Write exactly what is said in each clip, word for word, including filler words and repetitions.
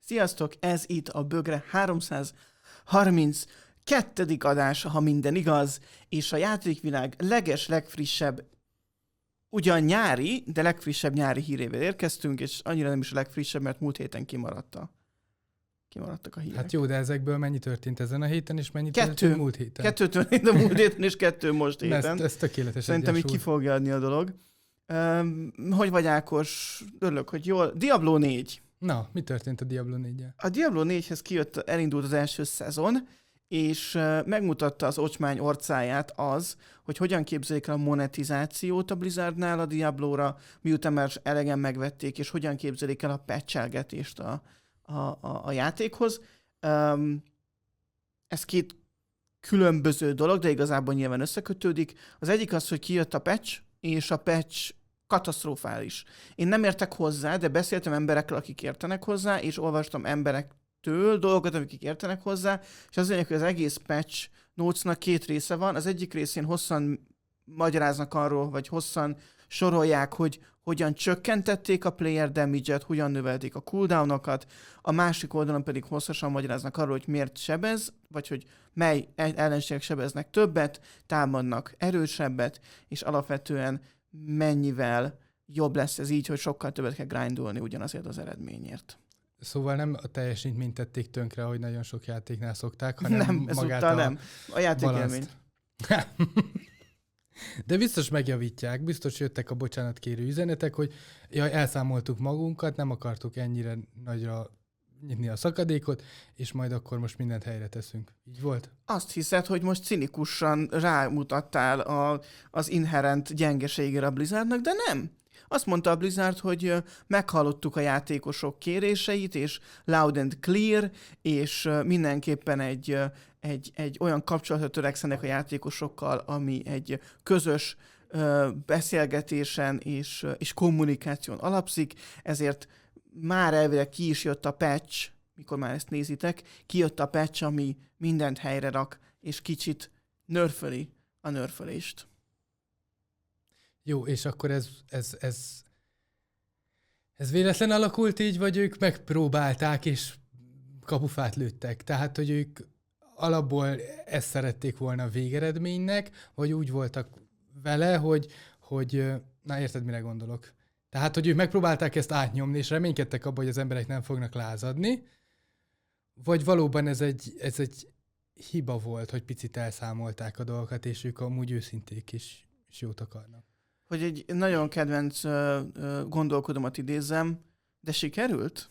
Sziasztok, ez itt a Bögre háromszázharminckettő. adása, ha minden igaz, és a játékvilág leges, legfrissebb, ugyan nyári, de legfrissebb nyári hírével érkeztünk, és annyira nem is a legfrissebb, mert múlt héten kimaradta. Kimaradtak a hírek. Hát jó, de ezekből mennyi történt ezen a héten, és mennyi kettő, történt múlt héten? Kettő történt a múlt héten, és kettő most héten. Ez, ez tökéletes. Szerintem így ki fogja adni a dolog. Um, hogy vagy Ákos? Örülök, hogy jól. Diablo négy. Na, mi történt a Diablo négyel? A Diablo négyhez kijött, elindult az első szezon, és megmutatta az ocsmány orcáját az, hogy hogyan képzelik el a monetizációt a Blizzardnál a Diablóra, miután már elegen megvették, és hogyan képzelik el a patchelgetést a, a, a, a játékhoz. Um, ez két különböző dolog, de igazából nyilván összekötődik. Az egyik az, hogy kijött a patch, és a patch katasztrofális. Én nem értek hozzá, de beszéltem emberekkel, akik értenek hozzá, és olvastam emberektől dolgokat, akik értenek hozzá, és az lényeg, hogy az egész patch notesnak két része van. Az egyik részén hosszan magyaráznak arról, vagy hosszan sorolják, hogy hogyan csökkentették a player damage-et, hogyan növelték a cooldownokat, a másik oldalon pedig hosszasan magyaráznak arról, hogy miért sebez, vagy hogy mely ellenségek sebeznek többet, támadnak erősebbet, és alapvetően mennyivel jobb lesz ez így, hogy sokkal többet kell grindolni ugyanazért az eredményért. Szóval nem a teljesítményt tették tönkre, ahogy nagyon sok játéknál szokták, hanem nem, magát a nem. A játékélmény. De biztos megjavítják, biztos jöttek a bocsánatkérő üzenetek, hogy jaj, elszámoltuk magunkat, nem akartuk ennyire nagyra nyitni a szakadékot, és majd akkor most mindent helyre teszünk. Így volt? Azt hiszed, hogy most cinikusan rámutattál a, az inherent gyengeségére a Blizzardnak, de nem. Azt mondta a Blizzard, hogy meghallottuk a játékosok kéréseit, és loud and clear, és mindenképpen egy, egy, egy olyan kapcsolatra törekszenek a játékosokkal, ami egy közös beszélgetésen és, és kommunikáción alapszik, ezért már elvileg ki is jött a patch, mikor már ezt nézitek, kijött a patch, ami mindent helyre rak, és kicsit nörföli a nörfölést. Jó, és akkor ez, ez, ez, ez véletlen alakult így, vagy ők megpróbálták, és kapufát lőttek? Tehát, hogy ők alapból ezt szerették volna a végeredménynek, vagy úgy voltak vele, hogy, hogy na érted, mire gondolok? Tehát, hogy ők megpróbálták ezt átnyomni, és reménykedtek abban, hogy az emberek nem fognak lázadni, vagy valóban ez egy, ez egy hiba volt, hogy picit elszámolták a dolgokat, és ők amúgy őszinték és, és jót akarnak. Hogy egy nagyon kedvenc uh, uh, gondolkodomat idézzem, de sikerült?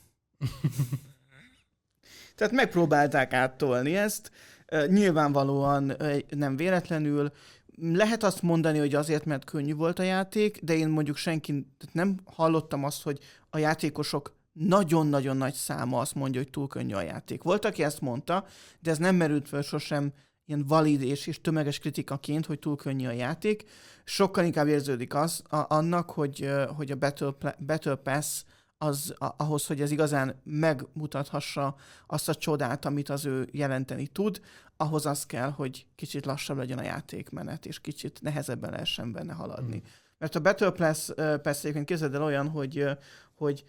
Tehát megpróbálták áttolni ezt, uh, nyilvánvalóan uh, nem véletlenül. Lehet azt mondani, hogy azért, mert könnyű volt a játék, de én mondjuk senki nem hallottam azt, hogy a játékosok nagyon-nagyon nagy száma azt mondja, hogy túl könnyű a játék. Volt, aki ezt mondta, de ez nem merült fel sosem ilyen valid és, és tömeges kritikaként, hogy túl könnyű a játék. Sokkal inkább érződik az a, annak, hogy, hogy a Battle, Battle Pass az a, ahhoz, hogy ez igazán megmutathassa azt a csodát, amit az ő jelenteni tud, ahhoz az kell, hogy kicsit lassabb legyen a játékmenet, és kicsit nehezebben lehessen benne haladni. Mm. Mert a Battle Pass, Pass egyébként képzeld el olyan, hogy, hogy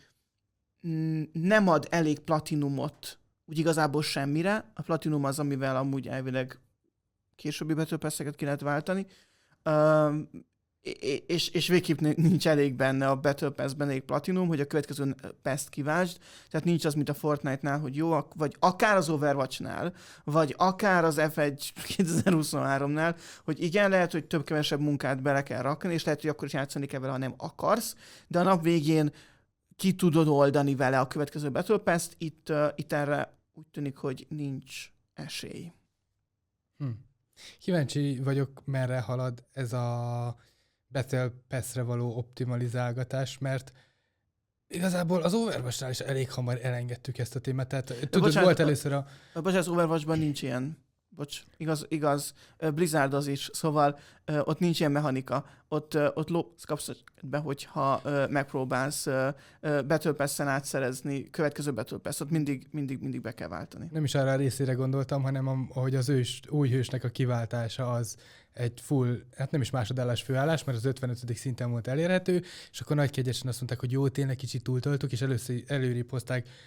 nem ad elég platinumot úgy igazából semmire. A platinum az, amivel amúgy elvileg későbbi Battle Pass-eket ki lehet váltani, uh, és, és végképp nincs elég benne a Battle Pass-ben elég platinum, hogy a következő Pass-t kiváltsd. Tehát nincs az, mint a Fortnite-nál, hogy jó, vagy akár az Overwatch-nál, vagy akár az ef egy kétezer-huszonháromnál, hogy igen, lehet, hogy több-kevesebb munkát bele kell rakni, és lehet, hogy akkor is játszani kell vele, ha nem akarsz, de a nap végén ki tudod oldani vele a következő Battle Pass-t, itt, uh, itt erre úgy tűnik, hogy nincs esély. Hm. Kíváncsi vagyok, merre halad ez a Battle Pass-re való optimalizálgatás, mert igazából az Overwatch-nál is elég hamar elengedtük ezt a témát. Tehát, tudod, bocsánat, volt először a... Bocsánat, az Overwatch-ban nincs ilyen. Bocs, igaz, igaz. Blizzard az is, szóval uh, ott nincs ilyen mechanika. Ott, uh, ott lópsz kapsz be, hogyha uh, megpróbálsz uh, uh, Battle Pass-en átszerezni következő Battle Pass, ott mindig, mindig, mindig be kell váltani. Nem is arra a részére gondoltam, hanem ahogy az ős, új hősnek a kiváltása az egy full, hát nem is másodállás főállás, mert az ötvenötödik szinten volt elérhető, és akkor nagy kegyesen azt mondták, hogy jó, tényleg kicsit túltoltuk, és először előrépozták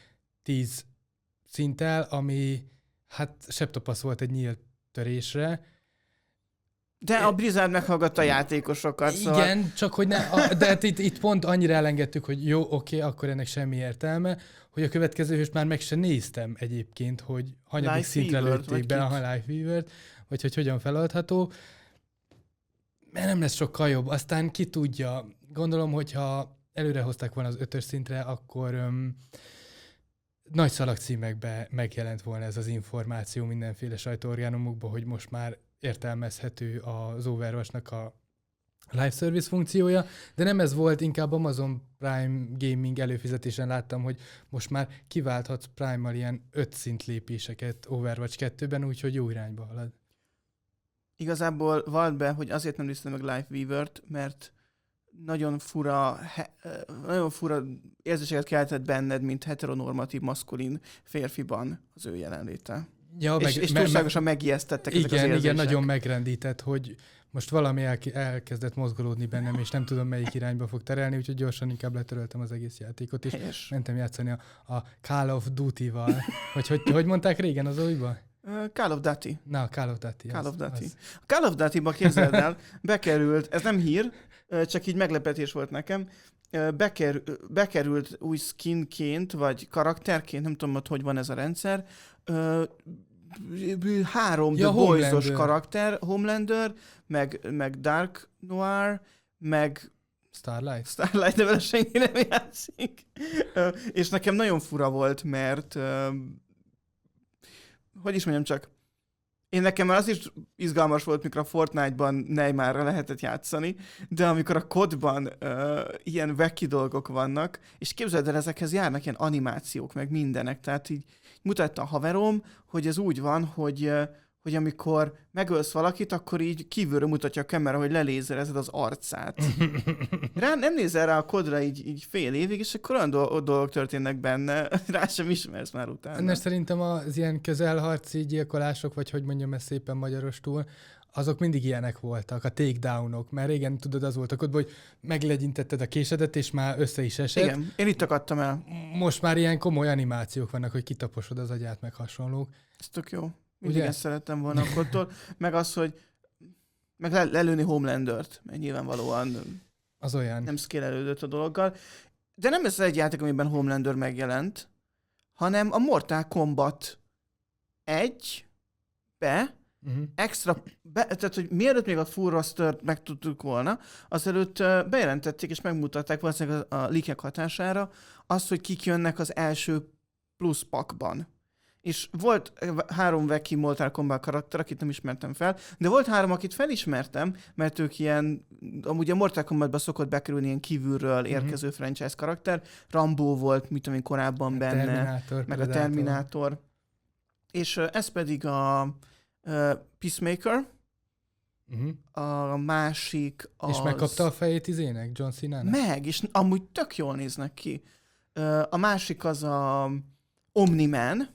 tíz szinttel, ami hát septopasz volt egy nyílt törésre. De a Blizzard meghallgatta a játékosokat, szóval... Igen, csak hogy ne, a, de hát itt, itt pont annyira elengedtük, hogy jó, oké, akkor ennek semmi értelme, hogy a következő hőst már meg se néztem egyébként, hogy hanyadik szintre lőtték be a Life Weaver-t, vagy hogy hogyan feladható. Mert nem lesz sokkal jobb. Aztán ki tudja, gondolom, hogyha előre hozták volna az ötös szintre, akkor öm, nagy szalagcímekben megjelent volna ez az információ mindenféle sajtóorgánumokban, hogy most már értelmezhető az Overwatch-nak a live service funkciója, de nem ez volt, inkább Amazon Prime Gaming előfizetésen láttam, hogy most már kiválthatsz Prime-mal ilyen öt szint lépéseket Overwatch kettőben, úgyhogy jó irányba halad. Igazából vald be, hogy azért nem néztem meg Life Weaver-t, mert nagyon fura, he, nagyon fura érzéseket keltett benned, mint heteronormatív, maszkulin férfiban az ő jelenléte. Ja, és, meg, és túlságosan me, megijesztettek igen, ezek az érzések. Igen, nagyon megrendített, hogy most valami el, elkezdett mozgolódni bennem, és nem tudom, melyik irányba fog terelni, úgyhogy gyorsan inkább letöröltem az egész játékot, és helyes. Mentem játszani a, a Call of Duty-val. Vagy hogy, hogy mondták régen az újban? Call of Duty. Na, Call of Duty. Call az, of Duty. Az. A Call of Duty-ba képzeld el, bekerült, ez nem hír, csak így meglepetés volt nekem, beker, bekerült új skinként, vagy karakterként, nem tudom, hogy van ez a rendszer, három ja, The Boys-os karakter, Homelander, meg, meg Dark Noir, meg Starlight. Starlight, de vele senki nem játszik. És nekem nagyon fura volt, mert hogy is mondjam csak, én nekem már az is izgalmas volt, mikor a Fortnite-ban Neymarra lehetett játszani, de amikor a kodban uh, ilyen wacky dolgok vannak, és képzeld el, ezekhez járnak ilyen animációk, meg mindenek, tehát így mutatta a haverom, hogy ez úgy van, hogy, uh, hogy amikor megölsz valakit, akkor így kívülről mutatja a kamera, hogy lelézerezed az arcát. Rá nem nézel rá a kodra így, így fél évig, és akkor olyan dolgok, dolgok történnek benne, rá sem ismersz már utána. Ennek szerintem az ilyen közelharci gyilkolások, vagy hogy mondjam ezt szépen magyarostul, azok mindig ilyenek voltak, a takedownok, mert régen tudod, az volt a kodban, hogy meglegyintetted a késedet, és már össze is esett. Igen, én itt akadtam el. Most már ilyen komoly animációk vannak, hogy kitaposod az agyát, meg hasonlók. Ez tök jó. Mindig ezt szerettem volna a kodtól. Meg az, hogy meg le- lelőni Homelandert, mert nyilvánvalóan az olyan. Nem szkélelődött a dologgal. De nem ez egy játék, amiben Homelander megjelent, hanem a Mortal Kombat egybe uh-huh. extra, be, tehát hogy mielőtt még a Full Roster-t megtudtuk volna, azelőtt bejelentették és megmutatták valószínűleg a, a leakek hatására azt, hogy kik jönnek az első plusz pakban. És volt három wacky Mortal Kombat karakter, akit nem ismertem fel, de volt három, akit felismertem, mert ők ilyen, amúgy a Mortal Kombatban szokott bekerülni ilyen kívülről érkező mm-hmm. franchise karakter. Rambo volt, mit tudom én korábban a benne, Terminátor, meg Predator. A Terminátor. És uh, ez pedig a uh, Peacemaker, uh-huh. a másik az... És megkapta a fejét izének, John Cena-nek? Meg, és amúgy tök jól néznek ki. Uh, a másik az a Omni-Man,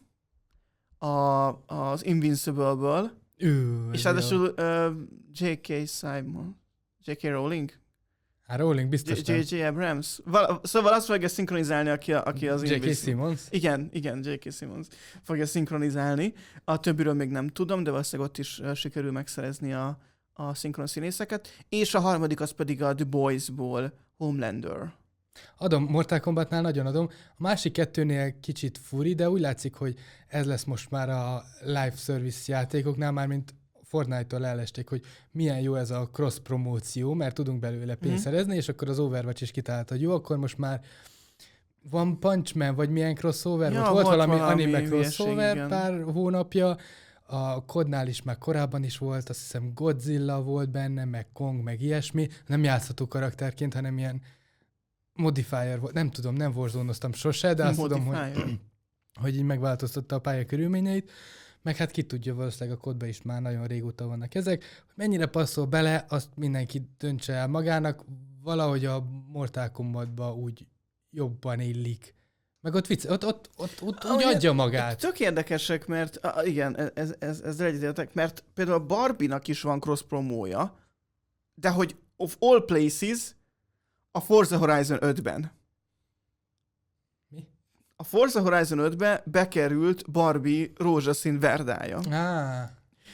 A, az Invincible-ből, Ő, és ráadásul uh, J K. Simon, J K. Rowling? Hát Rowling biztos J J. Abrams. Val- szóval azt fogja szinkronizálni, aki, a, aki az J K. Simmons? Igen, igen, J K. Simmons fogja szinkronizálni. A többiről még nem tudom, de valószínűleg ott is uh, sikerül megszerezni a, a szinkron színészeket. És a harmadik az pedig a The Boys-ból Homelander. Adom, Mortal Kombatnál nagyon adom. A másik kettőnél kicsit furi, de úgy látszik, hogy ez lesz most már a live service játékoknál, már mint Fortnite-tól elesték, hogy milyen jó ez a cross-promóció, mert tudunk belőle pénzt mm. szerezni, és akkor az Overwatch is kitalálta, hogy jó, akkor most már van Punch Man, vagy milyen crossover? Ja, volt, volt valami, valami anime crossover igen. pár hónapja, a kodnál is már korábban is volt, azt hiszem Godzilla volt benne, meg Kong, meg ilyesmi, nem játszható karakterként, hanem ilyen modifier volt, nem tudom, nem warzone-oztam sose, de azt modifier. tudom, hogy, hogy így megváltoztatta a pálya körülményeit, meg hát ki tudja, valószínűleg a kodban is már nagyon régóta vannak ezek, hogy mennyire passzol bele, azt mindenki döntse el magának, valahogy a Mortal Kombatba úgy jobban illik. Meg ott vicc, ott, ott, ott, ott úgy adja magát. Tök érdekesek, mert ah, igen, ez, ez, ez egyetértek, mert például a Barbie-nak is van cross-promója, de hogy of all places a Forza Horizon ötben. Mi? a Forza Horizon ötbe bekerült Barbie rózsaszín verdája. Ah.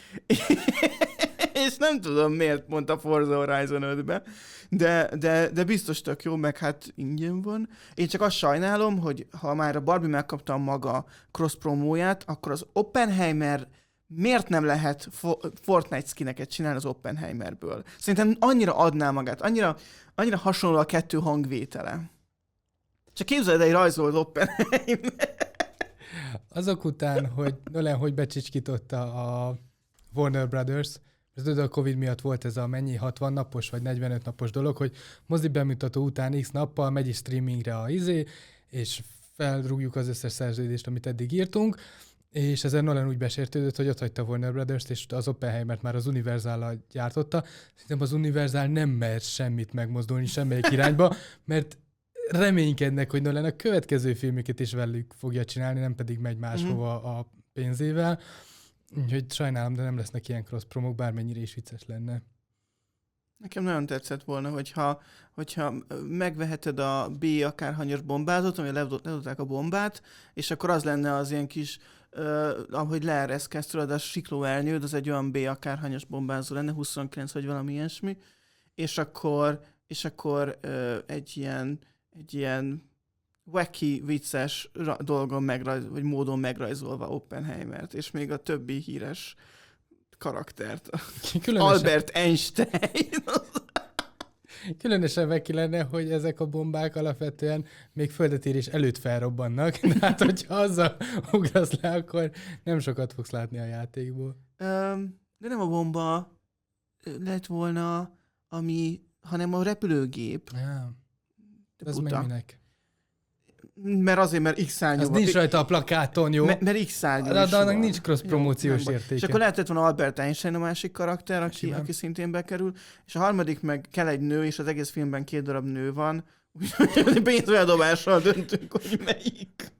És nem tudom, miért mondta Forza Horizon ötbe, de, de, de biztos tök jó, meg hát ingyen van. Én csak azt sajnálom, hogy ha már a Barbie megkapta a maga cross-promóját, akkor az Oppenheimer miért nem lehet Fortnite skineket csinálni az Oppenheimerből? Szerintem annyira adná magát, annyira, annyira hasonló a kettő hangvétele. Csak képzeld, egy rajzolt Oppenheimer. Azok után, hogy Nolan hogy becsicskította a Warner Brothers, ez tudod, a Covid miatt volt ez a mennyi hatvan napos vagy negyvenöt napos dolog, hogy mozi bemutató után x nappal megy is streamingre a izé, és felrúgjuk az összes szerződést, amit eddig írtunk, és ezen Nolan úgy besértődött, hogy ott hagyta Warner Brothers-t, és az Oppenheimert már az Universal-al gyártotta. Szerintem az Universal nem mer semmit megmozdulni semmelyik irányba, mert reménykednek, hogy Nolan a következő filmeket is velük fogja csinálni, nem pedig megy máshova a pénzével. Úgyhogy sajnálom, de nem lesznek ilyen cross-promók, bármennyire is vicces lenne. Nekem nagyon tetszett volna, hogyha, hogyha megveheted a B akárhanyas bombázót, amire ledobták a bombát, és akkor az lenne az ilyen kis, uh, ahogy leereszkedsz, tudod, a siklóernyőd, az egy olyan B akárhanyas bombázó lenne, huszonkilenc vagy valami ilyesmi, és akkor, és akkor uh, egy ilyen, egy ilyen wacky, vicces ra- dolgon megrajz, vagy módon megrajzolva Oppenheimert, és még a többi híres karaktert. Különösen... Albert Einstein. Különösen veki lenne, hogy ezek a bombák alapvetően még földetérés előtt felrobbannak, de hát hogyha azzal ugrasz le, akkor nem sokat fogsz látni a játékból. Um, de nem a bomba lett volna, ami, hanem a repülőgép. Ja. Ez meg minek? Mert azért, mert X-szárnyú. Az nincs rajta a plakáton, jó? Mert, mert X-szárnyú de, de annak nincs cross-promóciós értéke. És akkor lehetett volna Albert Einstein a másik karakter, aki, aki szintén bekerül, és a harmadik meg kell egy nő, és az egész filmben két darab nő van, úgyhogy pénzveldobással döntünk, hogy melyik.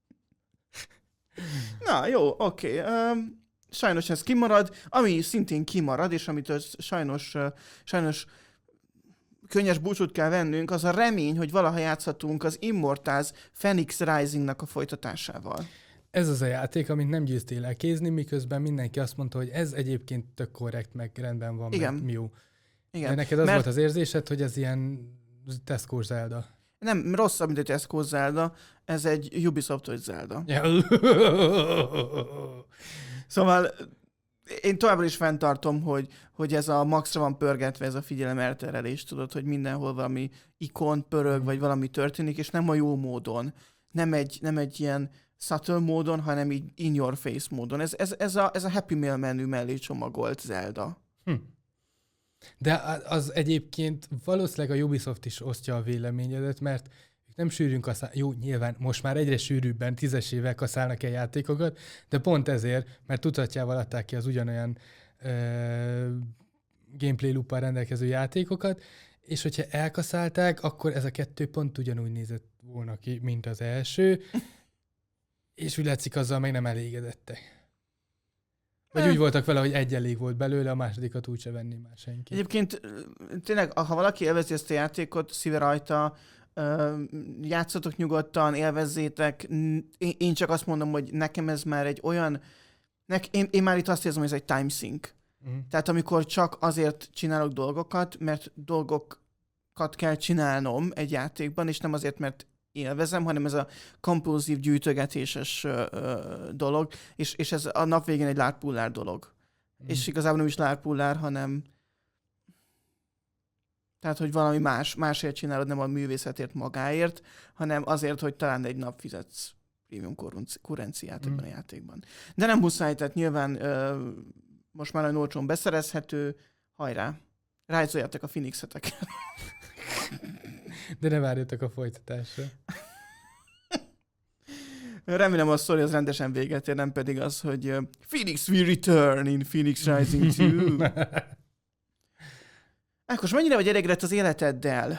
Na, jó, oké. Okay. Um, sajnos ez kimarad. Ami szintén kimarad, és amit sajnos, uh, sajnos könnyes búcsút kell vennünk, az a remény, hogy valaha játszhatunk az Immortals Phoenix Rising-nak a folytatásával. Ez az a játék, amit nem győztél elkézni, miközben mindenki azt mondta, hogy ez egyébként tök korrekt, meg rendben van, igen. Meg jó. Igen. De neked az Mert... volt az érzésed, hogy ez ilyen Tesco Zelda. Nem, rosszabb, mint egy Tesco Zelda, ez egy Ubisoft Zelda. Szóval én továbbra is fenntartom, hogy, hogy ez a maxra van pörgetve, ez a figyelem elterelés, tudod, hogy mindenhol valami ikon pörög, vagy valami történik, és nem a jó módon. Nem egy, nem egy ilyen subtle módon, hanem így in your face módon. Ez, ez, ez, a, ez a Happy Meal menü mellé csomagolt Zelda. Hm. De az egyébként valószínűleg a Ubisoft is osztja a véleményedet, mert nem sűrűn kaszál, jó, nyilván most már egyre sűrűbben, tízesével kaszálnak el játékokat, de pont ezért, mert tudatjával adták ki az ugyanolyan ö, gameplay loop-al rendelkező játékokat, és hogyha elkaszálták, akkor ez a kettő pont ugyanúgy nézett volna ki, mint az első, és úgy látszik, azzal meg nem elégedettek. Vagy úgy voltak vele, hogy egy elég volt belőle, a másodikat úgyse venni már senki. Egyébként tényleg, ha valaki élvezi ezt a játékot, szíve rajta, játszatok nyugodtan, élvezzétek. Én csak azt mondom, hogy nekem ez már egy olyan... Nek, én, én már itt azt érzem, hogy ez egy time sink. Uh-huh. Tehát amikor csak azért csinálok dolgokat, mert dolgokat kell csinálnom egy játékban, és nem azért, mert élvezem, hanem ez a kompulzív gyűjtögetéses uh, dolog, és, és ez a nap végén egy lárpullár dolog. Uh-huh. És igazából nem is lárpullár, hanem tehát, hogy valami más, másért csinálod, nem a művészetért magáért, hanem azért, hogy talán egy nap fizetsz prémium kurrenciát ebben mm. a játékban. De nem muszáj, tehát nyilván ö, most már nagyon olcsón beszerezhető, hajrá, rájzoljátok a Phoenix-eteket. De ne várjatok a folytatásra. Remélem a sztori az rendesen véget ér, nem pedig az, hogy uh, Phoenix will return in Phoenix Rising two. Ákos, mennyire vagy elégedett az életeddel?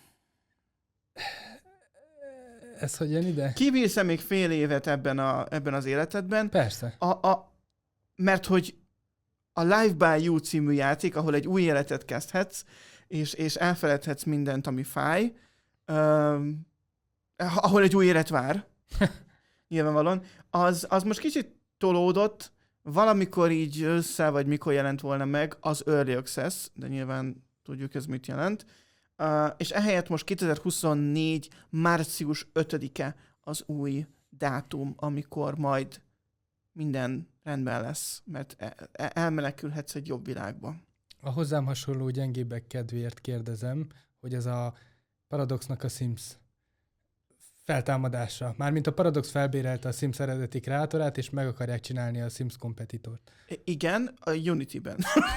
Ez hogy jön ide? Kibírsz-e még fél évet ebben, a, ebben az életedben? Persze. A, a, mert hogy a Live by You című játék, ahol egy új életet kezdhetsz, és, és elfeledhetsz mindent, ami fáj, um, ahol egy új élet vár, Nyilvánvalóan. Az, az most kicsit tolódott, valamikor így össze, vagy mikor jelent volna meg az Early Access, de nyilván tudjuk ez mit jelent. Uh, és ehelyett most kétezer-huszonnégy. március ötödike az új dátum, amikor majd minden rendben lesz, mert el- elmenekülhetsz egy jobb világba. A hozzám hasonló gyengébbek kedvéért kérdezem, hogy ez a Paradoxnak a Sims feltámadása. Mármint a Paradox felbérelte a Sims eredeti kreátorát, és meg akarják csinálni a Sims kompetitort. I- igen, a Unity-ben.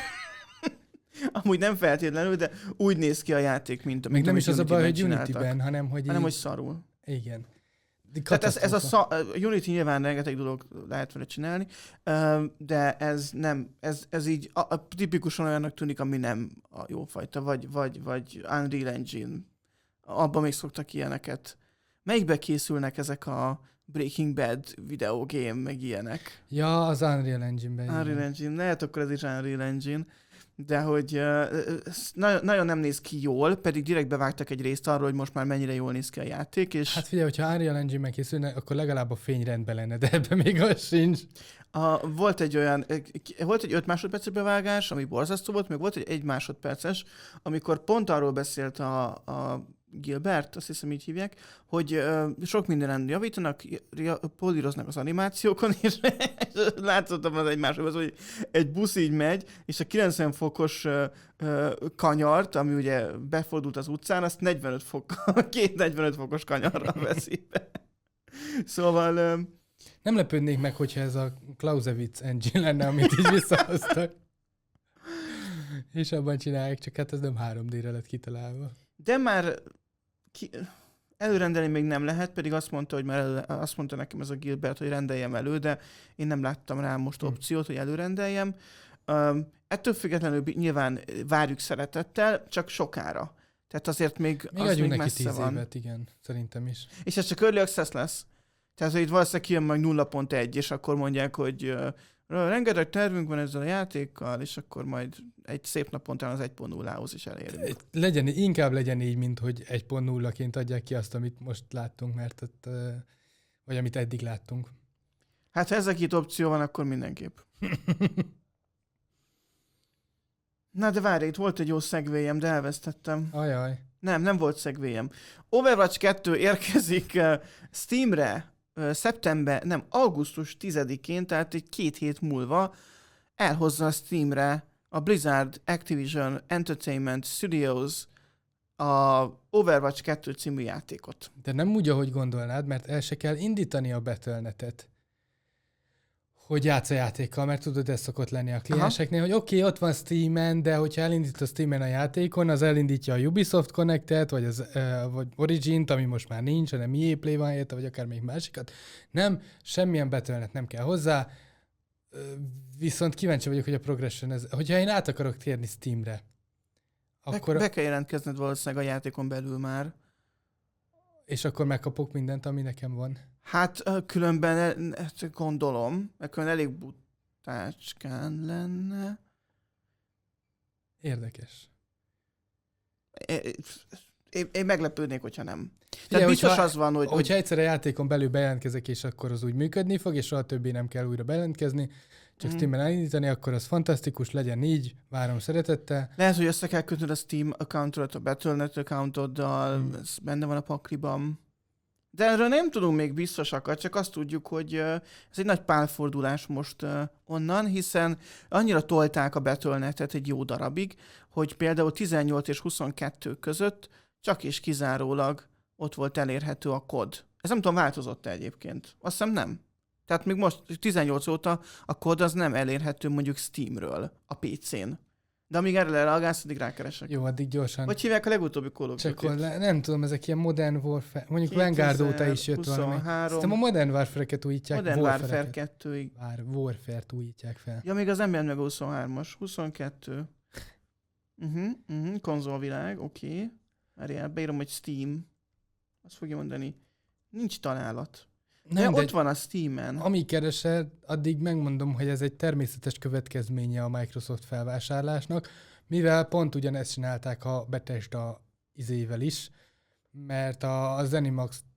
Amúgy nem feltétlenül, de úgy néz ki a játék, mint, Még mint nem is az a baj, hogy csináltak. Unity-ben, hanem hogy Hanem, így... hogy szarul. Igen. Tehát ez, ez a sza- Unity nyilván rengeteg dolog lehet vele csinálni, de ez nem, ez, ez így a, a tipikusan olyannak tűnik, ami nem a jófajta, vagy, vagy, vagy Unreal Engine. Abban még szoktak ilyeneket. Melyikbe készülnek ezek a Breaking Bad videogame, meg ilyenek? Ja, az Unreal Engine-ben. Unreal igen. Engine, lehet akkor ez is Unreal Engine, de hogy uh, nagyon, nagyon nem néz ki jól, pedig direkt bevágtak egy részt arról, hogy most már mennyire jól néz ki a játék, és Hát figyelj, hogyha Unreal Engine-ben készülne, akkor legalább a fény rendben lenne, de ebben még az sincs. a, volt egy olyan, volt egy öt másodperces bevágás, ami borzasztó volt, meg volt egy egy másodperces, amikor pont arról beszélt a, a Gilbert, azt hiszem így hívják, hogy uh, sok mindenen javítanak, políroznak az animációkon, és látszottam az egy másodperc, hogy egy busz így megy, és a kilencven fokos uh, uh, kanyart, ami ugye befordult az utcán, azt negyvenöt fok, két negyvenöt fokos kanyarral veszi be. Szóval... Uh, Nem lepődnék meg, hogyha ez a Clausewitz engine lenne, amit így visszahoztak. És abban csinálják, csak hát ez nem három dé-re lett kitalálva. De már ki, előrendelni még nem lehet, pedig azt mondta, hogy már elő, azt mondta nekem ez a Gilbert, hogy rendeljem elő, de én nem láttam rá most Hm. opciót, hogy előrendeljem. Um, ettől függetlenül nyilván várjuk szeretettel, csak sokára. Tehát azért még, Még az adjunk még neki messze tíz van. évet, igen, szerintem is. És ez csak Early Access lesz. Tehát, hogy itt valószínűleg kijön majd nulla pont egy, és akkor mondják, hogy uh, rengeteg tervünk van ezzel a játékkal, és akkor majd egy szép napon talán az egy pont nullához is elérünk. Legyen, inkább legyen így, mint hogy egy pont nullaként adják ki azt, amit most láttunk, mert ott, uh, vagy amit eddig láttunk. Hát ha ezek itt opció van, akkor mindenképp. Na de várj, itt volt egy jó szegvélyem, de elvesztettem. Ajaj. Nem, nem volt szegvélyem. Overwatch kettő érkezik uh, Steamre uh, szeptember, nem, augusztus tizedikén, tehát egy két hét múlva elhozza a Steamre a Blizzard Activision Entertainment Studios a Overwatch kettő című játékot. De nem úgy, ahogy gondolnád, mert el se kell indítani a battle dot net-et, hogy játsz a játékkal, mert tudod, ez szokott lenni a klienseknél, hogy oké, okay, ott van Steamen, de hogyha elindít a Steamen a játékon, az elindítja a Ubisoft Connectet, vagy az uh, vagy Origin-t, ami most már nincs, hanem E A Play van érte, vagy akár még másikat. Nem, semmilyen battle dot net nem kell hozzá, uh, viszont kíváncsi vagyok, hogy a progression, ez, hogyha én át akarok térni Steamre, akkor... Be, be kell jelentkezned valószínűleg a játékon belül már. És akkor megkapok mindent, ami nekem van. Hát ö, különben el- ezt gondolom, mert különben elég butácskán lenne. Érdekes. É- Én, én meglepődnék, hogyha nem. Tehát Figyelj, biztos hogyha- az van, hogy... Hogyha egyszer a játékon belül bejelentkezek, és akkor az úgy működni fog, és soha többé nem kell újra bejelentkezni, csak Mhm. Steam-en elindítani, akkor az fantasztikus, legyen így, várom szeretettel. Lehet, hogy össze kell kötnöd a Steam accountodat a battle dot net accountoddal, Hmm. ez benne van a pakliban. De erről nem tudunk még biztosakat, csak azt tudjuk, hogy ö, ez egy nagy pálfordulás most ö, onnan, hiszen annyira tolták a battle dot net-et egy jó darabig, hogy például tizennyolc és huszonkettő között csak és kizárólag ott volt elérhető a kod. Ez nem tudom, változott-e egyébként? Azt hiszem nem. Tehát még most tizennyolc óta a kod az nem elérhető mondjuk Steamről a pé cén. De amíg erre lereagálsz, addig rákeresek. Jó, addig gyorsan. Hogy hívják a legutóbbi Call of Csak Duty-t? le, nem tudom, ezek ilyen Modern Warfare, mondjuk Vanguard óta is jött valami. kétezer-huszonhárom Szerintem a Modern Warfare-eket újítják, Modern Warfare Warfare-eket. kettőig. War, Warfare-t újítják fel. Ja, még az nem jelent meg a huszonhármas. huszonkettő. Uh-huh, uh-huh. Konzolvilág, oké. Okay. Várjál, beírom, hogy Steam. Azt fogja mondani. Nincs találat. Nem, De de ott van a Steamen. amíg keresel, addig megmondom, hogy ez egy természetes következménye a Microsoft felvásárlásnak, mivel pont ugyanezt csinálták a Bethesda izével is, mert a, a Zenimax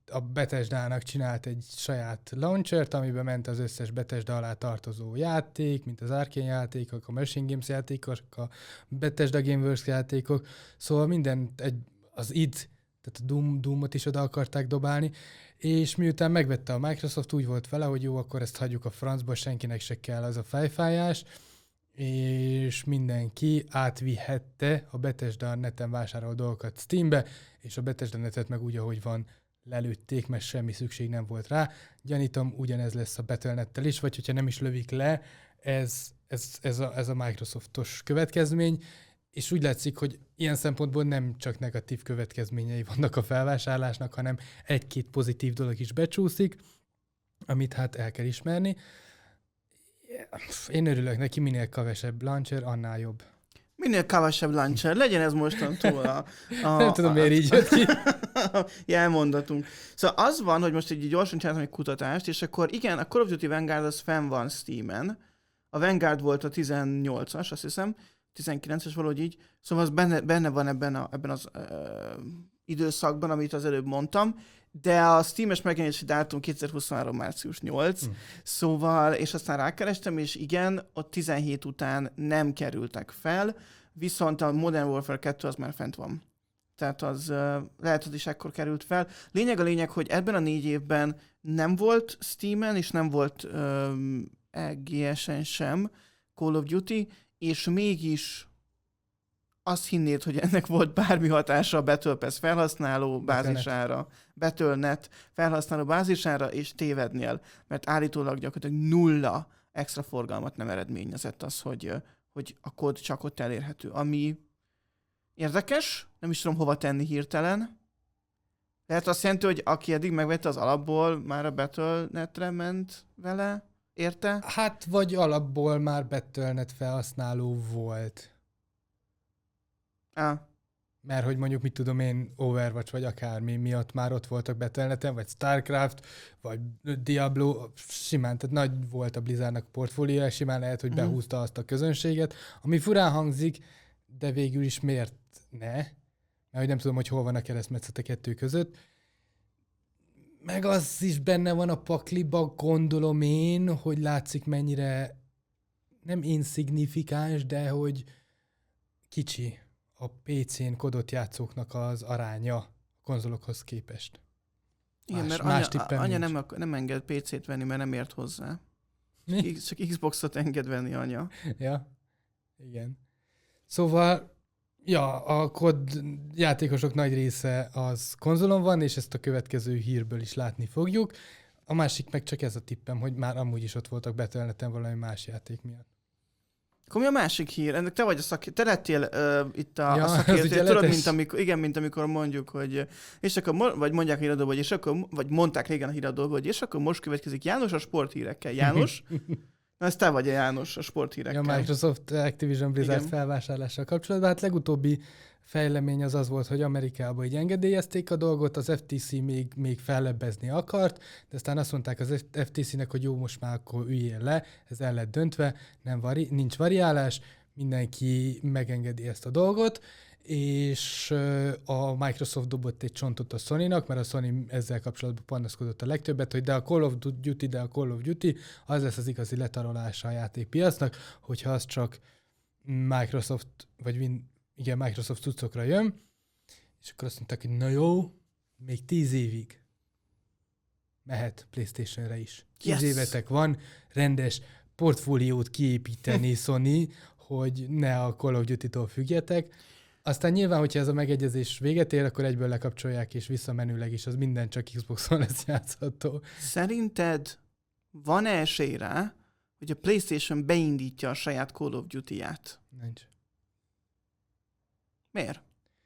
a Bethesda-nak csinált egy saját launchert, amiben ment az összes Bethesda alá tartozó játék, mint az Arkane játékok, a Machine Games játékok, a Bethesda Gameworks játékok, szóval minden, egy, az id, tehát a Doom, Doomot is oda akarták dobálni, és miután megvette a Microsoft, úgy volt vele, hogy jó, akkor ezt hagyjuk a francba, senkinek se kell az a fejfájás, és mindenki átvihette a Bethesda neten vásárolt dolgokat Steambe, és a Bethesda netet meg úgy, ahogy van, lelőtték, mert semmi szükség nem volt rá. Gyanítom, ugyanez lesz a Battle dot net-tel is, vagy hogyha nem is lövik le, ez, ez, ez, a, ez a Microsoftos következmény, és úgy látszik, hogy ilyen szempontból nem csak negatív következményei vannak a felvásárlásnak, hanem egy-két pozitív dolog is becsúszik, amit hát el kell ismerni. Én örülök neki, minél kevesebb launcher, annál jobb. Minél kevesebb launcher, legyen ez mostantól a... a nem tudom, a, miért így jött ki. jelmondatunk. Szóval az van, hogy most így gyorsan csináltam egy kutatást, és akkor igen, a Call of Duty Vanguard az fenn van Steamen. A Vanguard volt a tizennyolcas, azt hiszem, tizenkilences valahogy így. Szóval az benne, benne van ebben, a, ebben az uh, időszakban, amit az előbb mondtam, de a Steam-es megjelenési dátum kétezer-huszonhárom március nyolcadika, hmm. szóval, és aztán rákerestem, és igen, ott tizenhét után nem kerültek fel, viszont a Modern Warfare kettő az már fent van. Tehát az uh, lehet, hogy is ekkor került fel. Lényeg a lényeg, hogy ebben a négy évben nem volt Steamen, és nem volt um, E G S-en sem Call of Duty, és mégis azt hinnéd, hogy ennek volt bármi hatása a Battle Pass felhasználó bázisára, Battle dot net felhasználó bázisára, és tévednél, mert állítólag gyakorlatilag nulla extra forgalmat nem eredményezett az, hogy, hogy a kód csak ott elérhető. Ami érdekes, nem is tudom hova tenni hirtelen. Lehet azt jelenti, hogy aki eddig megvette az alapból, már a Battle dot net-re ment vele, érte? Hát, vagy alapból már Battle dot net felhasználó volt. Ah. Mert hogy mondjuk, mit tudom én, Overwatch vagy akármi miatt már ott voltak Battle dot net-en, vagy Starcraft, vagy Diablo, simán, tehát nagy volt a Blizzardnak portfóliója, simán lehet, hogy behúzta azt a közönséget, ami furán hangzik, de végül is miért ne? Mert hogy nem tudom, hogy hol van a keresztmetszet a kettő között. Meg az is benne van a pakliba, gondolom én, hogy látszik mennyire nem insignifikáns, de hogy kicsi a pé cén kodott játszóknak az aránya a konzolokhoz képest. Igen, más, mert más anya, anya nem, ak- nem enged pé cét venni, mert nem ért hozzá. Mi? Csak Xboxot enged venni anya. Ja, igen. Szóval, ja, a kod játékosok nagy része az konzolon van, és ezt a következő hírből is látni fogjuk. A másik meg csak ez a tippem, hogy már amúgy is ott voltak Battle dot net-en valami más játék miatt. Akkor mi a másik hír? Ennek te vagy a szakértő. Te lettél uh, itt a, ja, a szakértő. Tudod, mint amikor, igen, mint amikor mondjuk, hogy és akkor, vagy mondják a híradóba, hogy és akkor, vagy mondták régen a híradóba, hogy és akkor most következik János a sporthírekkel. János? Na, ez te vagy a János a sporthírekkel. A Microsoft Activision Blizzard igen. felvásárlással kapcsolatban. Hát legutóbbi fejlemény az az volt, hogy Amerikában így engedélyezték a dolgot, az ef té cé még, még fellebbezni akart, de aztán azt mondták az ef té cének, hogy jó, most már akkor üljél le, ez el lett döntve, nem vari, nincs variálás, mindenki megengedi ezt a dolgot, és a Microsoft dobott egy csontot a Sony-nak, mert a Sony ezzel kapcsolatban panaszkodott a legtöbbet, hogy de a Call of Duty, de a Call of Duty, az lesz az igazi letarolása a játékpiacnak, hogyha az csak Microsoft, vagy Win igen, Microsoft cuccokra jön, és akkor azt mondták, hogy na jó, még tíz évig mehet PlayStation-re is. Tíz yes. évetek van, rendes portfóliót kiépíteni Sony, hogy ne a Call of Duty-tól függjetek. Aztán nyilván, hogyha ez a megegyezés véget ér, akkor egyből lekapcsolják, és visszamenőleg is, az minden csak Xboxon lesz játszható. Szerinted van esély rá, hogy a PlayStation beindítja a saját Call of Duty-ját? Nincs. Miért?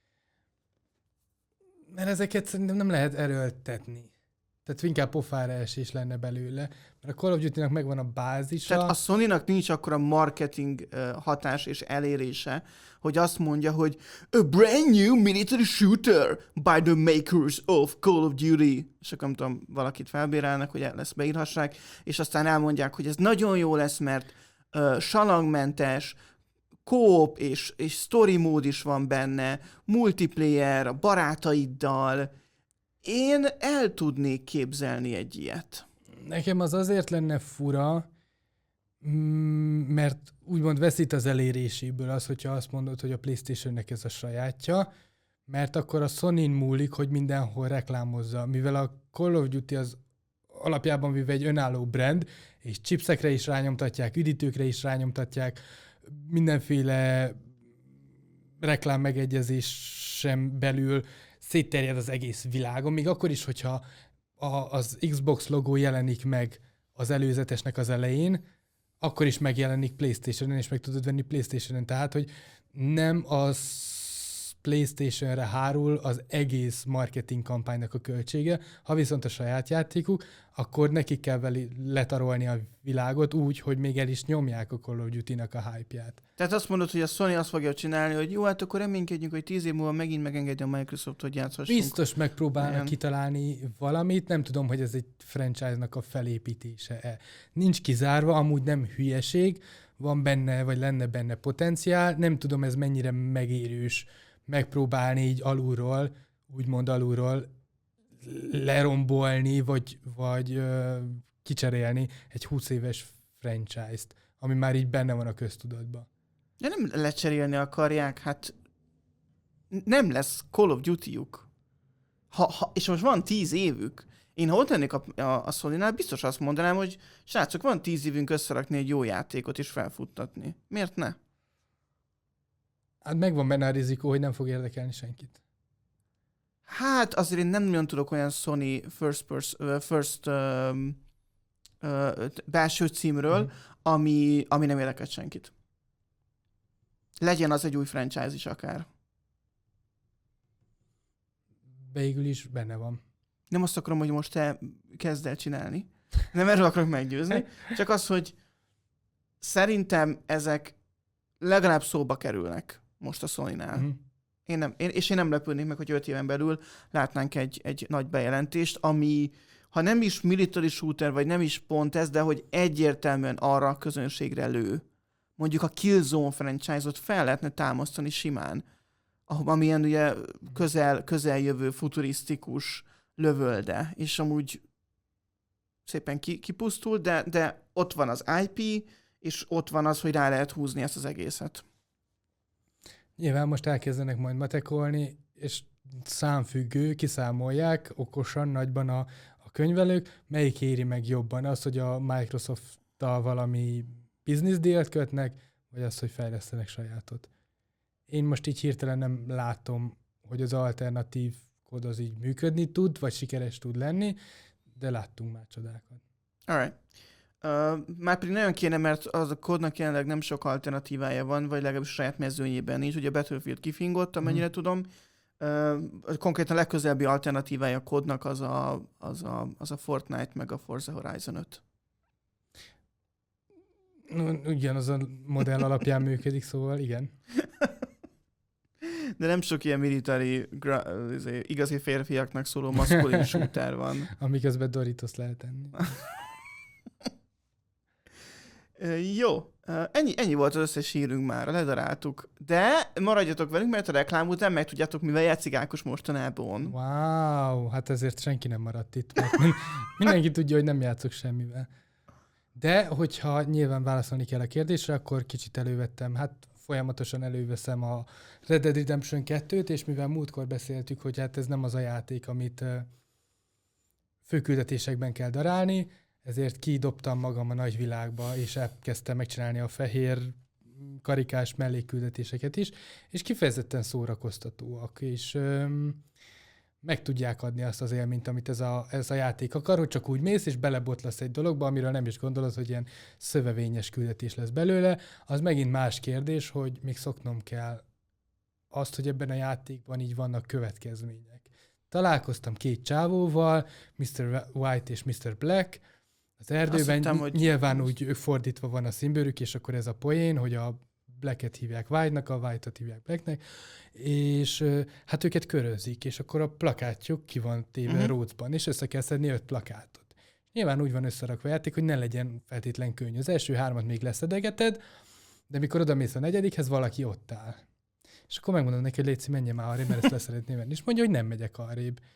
Mert ezeket szerintem nem lehet erőltetni. Tehát inkább pofára esés lenne belőle. Mert a Call of Duty-nak megvan a bázisa. Tehát a Sony-nak nincs akkora marketing uh, hatás és elérése, hogy azt mondja, hogy a brand new military shooter by the makers of Call of Duty. És akkor nem tudom, valakit felbérelnek, hogy ezt beírhassák, és aztán elmondják, hogy ez nagyon jó lesz, mert uh, salangmentes, co-op és, és story mód is van benne, multiplayer a barátaiddal. Én el tudnék képzelni egy ilyet. Nekem az azért lenne fura, mert úgymond veszít az eléréséből az, hogyha azt mondod, hogy a PlayStation-nek ez a sajátja, mert akkor a Sonyn múlik, hogy mindenhol reklámozza. Mivel a Call of Duty az alapjában véve egy önálló brand, és chipsekre is rányomtatják, üdítőkre is rányomtatják, mindenféle reklám megegyezés sem belül szétterjed az egész világon, még akkor is, hogyha a, az Xbox logó jelenik meg az előzetesnek az elején, akkor is megjelenik PlayStation-en, és meg tudod venni PlayStation-en. Tehát, hogy nem az PlayStation-re hárul az egész marketing kampánynak a költsége, ha viszont a saját játékuk, akkor nekik kell vele letarolni a világot úgy, hogy még el is nyomják a Call of Duty-nak a hype-ját. Tehát azt mondod, hogy a Sony azt fogja csinálni, hogy jó, hát akkor reménykedjünk, hogy tíz év múlva megint megengedi a Microsoft, hogy játszhassunk. Biztos megpróbálnak Ilyen. kitalálni valamit, nem tudom, hogy ez egy franchise-nak a felépítése-e. Nincs kizárva, amúgy nem hülyeség, van benne, vagy lenne benne potenciál, nem tudom, ez mennyire megérős megpróbálni így alulról, úgymond alulról lerombolni, vagy, vagy ö, kicserélni egy húsz éves franchise-t, ami már így benne van a köztudatban. De nem lecserélni akarják, hát nem lesz Call of Duty-juk. Ha, ha, és most van tíz évük. Én ha ott lennék a, a, a Sony-nál, biztos azt mondanám, hogy srácok, van tíz évünk összerakni egy jó játékot és felfuttatni. Miért ne? Hát megvan benne a rizikó, hogy nem fog érdekelni senkit. Hát azért én nem nagyon tudok olyan Sony first, person, first um, uh, belső címről, mm. ami, ami nem érdekel senkit. Legyen az egy új franchise is akár. Végül is benne van. Nem azt akarom, hogy most te kezd el csinálni. Nem erről akarok meggyőzni. Csak az, hogy szerintem ezek legalább szóba kerülnek most a Sonynál. Mm. Én nem, én, és én nem lepődnék meg, hogy öt éven belül látnánk egy, egy nagy bejelentést, ami, ha nem is military shooter, vagy nem is pont ez, de hogy egyértelműen arra a közönségre lő. Mondjuk a Killzone franchise-ot fel lehetne támasztani simán, amilyen ugye közel, közeljövő futurisztikus lövölde, és amúgy szépen ki, kipusztul, de, de ott van az i pé, és ott van az, hogy rá lehet húzni ezt az egészet. Nyilván most elkezdenek majd matekolni, és számfüggő, kiszámolják okosan, nagyban a, a könyvelők, melyik éri meg jobban, az, hogy a Microsoft-tal valami business dealt kötnek, vagy az, hogy fejlesztenek sajátot. Én most így hirtelen nem látom, hogy az alternatív kód az így működni tud, vagy sikeres tud lenni, de láttunk már csodákat. Alright. Uh, már pedig nagyon kéne, mert az a kódnak jelenleg nem sok alternatívája van, vagy legalábbis a saját mezőnyében nincs. Ugye a Battlefield kifingott, amennyire mm. tudom. Uh, konkrétan a legközelebbi alternatívája a kódnak az a, az, a, az a Fortnite, meg a Forza Horizon öt. Ugyanaz a modell alapján működik, szóval igen. De nem sok ilyen military, gra- igazi férfiaknak szóló maszkulin shooter van. Amiközben Doritos lehet tenni. Jó, ennyi, ennyi volt az összes hírünk már, ledaráltuk. De maradjatok velünk, mert a reklám után meg tudjátok, mivel játszik Ákos mostanában. Wow, hát ezért senki nem maradt itt. Mert mindenki tudja, hogy nem játszok semmivel. De hogyha nyilván válaszolni kell a kérdésre, akkor kicsit elővettem, hát folyamatosan előveszem a Red Dead Redemption kettőt, és mivel múltkor beszéltük, hogy hát ez nem az a játék, amit főküldetésekben kell darálni, ezért kidobtam magam a nagyvilágba, és elkezdtem megcsinálni a fehér karikás mellékküldetéseket is, és kifejezetten szórakoztatóak, és öm, meg tudják adni azt az élményt, amit ez a, ez a játék akar, hogy csak úgy mész, és belebotlasz egy dologba, amiről nem is gondolod, hogy ilyen szövevényes küldetés lesz belőle. Az megint más kérdés, hogy még szoknom kell azt, hogy ebben a játékban így vannak következmények. Találkoztam két csávóval, miszter White és miszter Black, az erdőben hittem, ny- nyilván úgy fordítva van a színbőrük, és akkor ez a poén, hogy a Blacket hívják White-nak, a White-ot hívják Blacknek, és hát őket körözik, és akkor a plakátjuk ki van téve uh-huh. Rhodesban, és össze kell szedni öt plakátot. Nyilván úgy van összerakva a játék, hogy ne legyen feltétlen könnyű. Az első hármat még leszedegeted, de mikor odamész a negyedikhez, valaki ott áll. És akkor megmondom neki, hogy légy szí, menjen már arrébb, mert ezt leszeretném venni. És mondja, hogy nem megyek arrébb.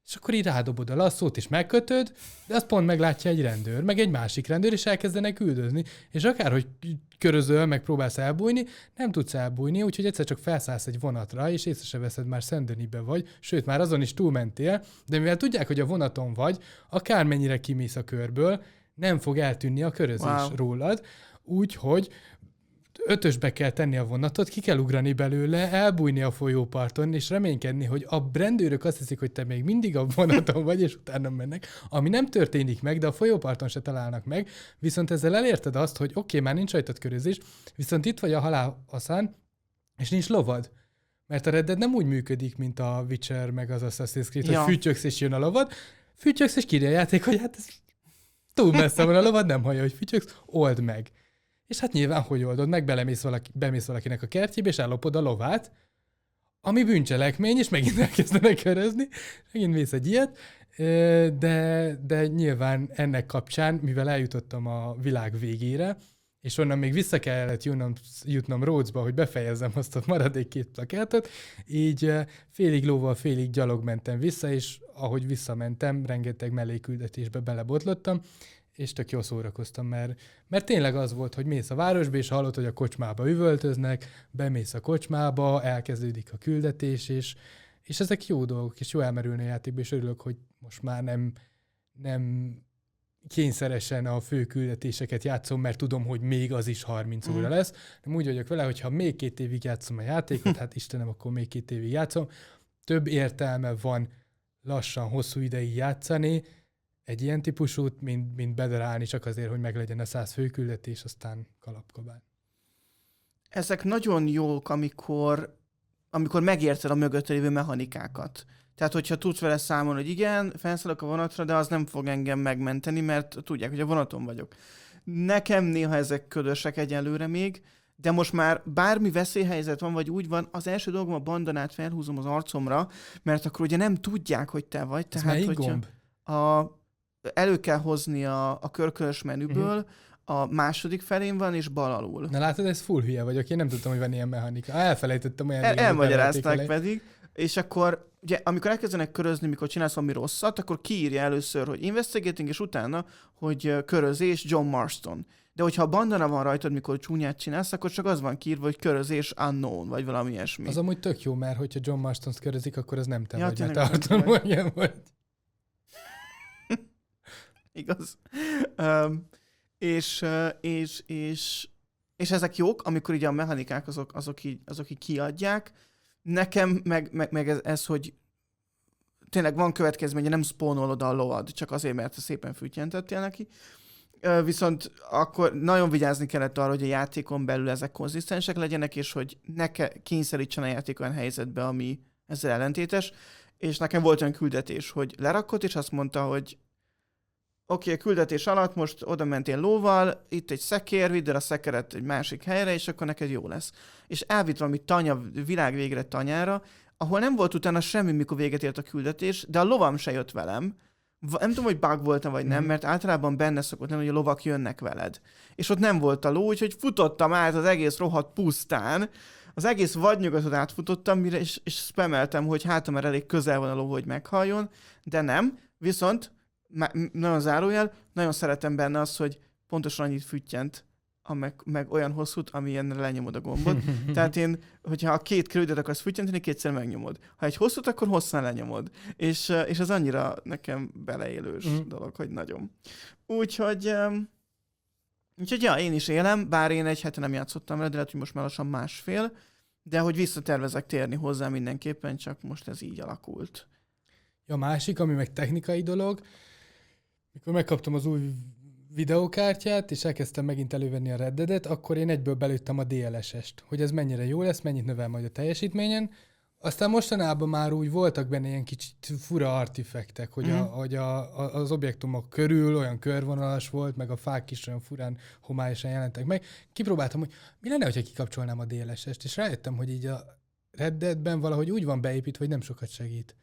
és akkor így rádobod a lasszót, és megkötöd, de azt pont meglátja egy rendőr, meg egy másik rendőr, és elkezdenek üldözni. És akárhogy körözöl, meg próbálsz elbújni, nem tudsz elbújni, úgyhogy egyszer csak felszállsz egy vonatra, és észre se veszed, már Saint-Denisbe vagy, sőt, már azon is túlmentél, de mivel tudják, hogy a vonaton vagy, akármennyire kimész a körből, nem fog eltűnni a körözés wow. rólad, úgyhogy ötösbe kell tenni a vonatot, ki kell ugrani belőle, elbújni a folyóparton, és reménykedni, hogy a rendőrök azt hiszik, hogy te még mindig a vonaton vagy, és utána mennek, ami nem történik meg, de a folyóparton se találnak meg, viszont ezzel elérted azt, hogy oké, okay, már nincs rajtad körözés, viszont itt vagy a halálhaszán, és nincs lovad. Mert a Red Dead nem úgy működik, mint a Witcher, meg az Assassin's Creed, ja. hogy fütyöksz, és jön a lovad, fütyöksz, és kírja a játék, hogy hát ez túl messze van a lovad, nem hallja, hogy fütyöksz, old meg. És hát nyilván, hogy oldod meg, belemész valaki, bemész valakinek a kertjébe, és ellopod a lovát, ami bűncselekmény, és megint elkezdenek körözni, megint mész egy ilyet, de, de nyilván ennek kapcsán, mivel eljutottam a világ végére, és onnan még vissza kellett jutnom, jutnom Rhodesba, hogy befejezzem azt a maradék két plakátot, így félig lóval, félig gyalog mentem vissza, és ahogy visszamentem, rengeteg melléküldetésbe belebotlottam, és tök jól szórakoztam, mert, mert tényleg az volt, hogy mész a városba, és hallod, hogy a kocsmába üvöltöznek, bemész a kocsmába, elkezdődik a küldetés, és, és ezek jó dolgok, és jó elmerülni a játékba, és örülök, hogy most már nem, nem kényszeresen a fő küldetéseket játszom, mert tudom, hogy még az is harminc mm. óra lesz, de úgy vagyok vele, hogy ha még két évig játszom a játékot, hát Istenem, akkor még két évig játszom. Több értelme van lassan, hosszú ideig játszani, egy ilyen típusút, mint, mint bedarálni csak azért, hogy meglegyen a száz főküldetés, aztán kalapkabát. Ezek nagyon jók, amikor, amikor megérted a mögött lévő mechanikákat. Tehát, hogyha tudsz vele számolni, hogy igen, felszállok a vonatra, de az nem fog engem megmenteni, mert tudják, hogy a vonaton vagyok. Nekem néha ezek ködösek egyelőre még, de most már bármi veszélyhelyzet van, vagy úgy van, az első dolgom a bandanát felhúzom az arcomra, mert akkor ugye nem tudják, hogy te vagy. Ez tehát, melyik gomb? A, elő kell hozni a, a körkörös menüből, uh-huh. a második felén van, és bal alul. Na látod, ez full hülye vagyok, én nem tudtam, hogy van ilyen mechanika. Elfelejtettem olyan. El, elmagyarázták pedig, és akkor ugye, amikor elkezdenek körözni, mikor csinálsz valami rosszat, akkor kiírja először, hogy investigating, és utána, hogy körözés John Marston. De hogyha a bandana van rajtad, mikor csúnyát csinálsz, akkor csak az van kiírva, hogy körözés unknown, vagy valami ilyesmi. Az amúgy tök jó, mert hogyha John Marstont körözik, akkor az nem te ja, vagy, mert tartalom olyan vagy. Igaz. Um, és, uh, és, és, és ezek jók, amikor így a mechanikák azok, azok, így, azok így kiadják. Nekem meg, meg, meg ez, ez, hogy tényleg van következménye, nem spawnolod a lovad, csak azért, mert szépen füttyentettél neki. Uh, viszont akkor nagyon vigyázni kellett arra, hogy a játékon belül ezek konzisztensek legyenek, és hogy ne kényszerítsen a játék olyan helyzetbe, ami ezzel ellentétes. És nekem volt olyan küldetés, hogy lerakott, és azt mondta, hogy oké, okay, a küldetés alatt most oda mentél lóval, itt egy szekér, vidd el a szekeret egy másik helyre, és akkor neked jó lesz. És elvitt valami tanya, világ végre tanyára, ahol nem volt utána semmi, mikor véget ért a küldetés, de a lovam se jött velem. Nem tudom, hogy bug volt-e vagy nem, mert általában benne szokott lenni, hogy a lovak jönnek veled. És ott nem volt a ló, úgyhogy futottam át az egész rohadt pusztán, az egész vadnyugatot átfutottam, mire, és, és spameltem, hogy hát már elég közel van a ló, hogy meghalljon, de nem. Viszont nagyon zárójel, nagyon szeretem benne azt, hogy pontosan annyit füttyent, meg, meg olyan hosszút, amilyenre lenyomod a gombot. Tehát én, hogyha a két krődet akarsz füttyenteni, kétszer megnyomod. Ha egy hosszút, akkor hosszan lenyomod. És, és az annyira nekem beleélős mm. dolog, hogy nagyon. Úgyhogy, um, úgyhogy ja, én is élem, bár én egy hete nem játszottam vele, de lehet, hogy most már lassan másfél, de hogy visszatervezek térni hozzá mindenképpen, csak most ez így alakult. A másik, ami meg technikai dolog, mikor megkaptam az új videókártyát, és elkezdtem megint elővenni a Red Deadet, akkor én egyből belőttem a dé el es-est, hogy ez mennyire jó lesz, mennyit növel majd a teljesítményen. Aztán mostanában már úgy voltak benne ilyen kicsit fura artifektek, hogy, mm. a, hogy a, a, az objektumok körül olyan körvonalas volt, meg a fák is olyan furán, homályosan jelentek meg. Kipróbáltam, hogy mi lenne, hogyha kikapcsolnám a dé el es-est, és rájöttem, hogy így a Red Deadben valahogy úgy van beépítve, hogy nem sokat segít.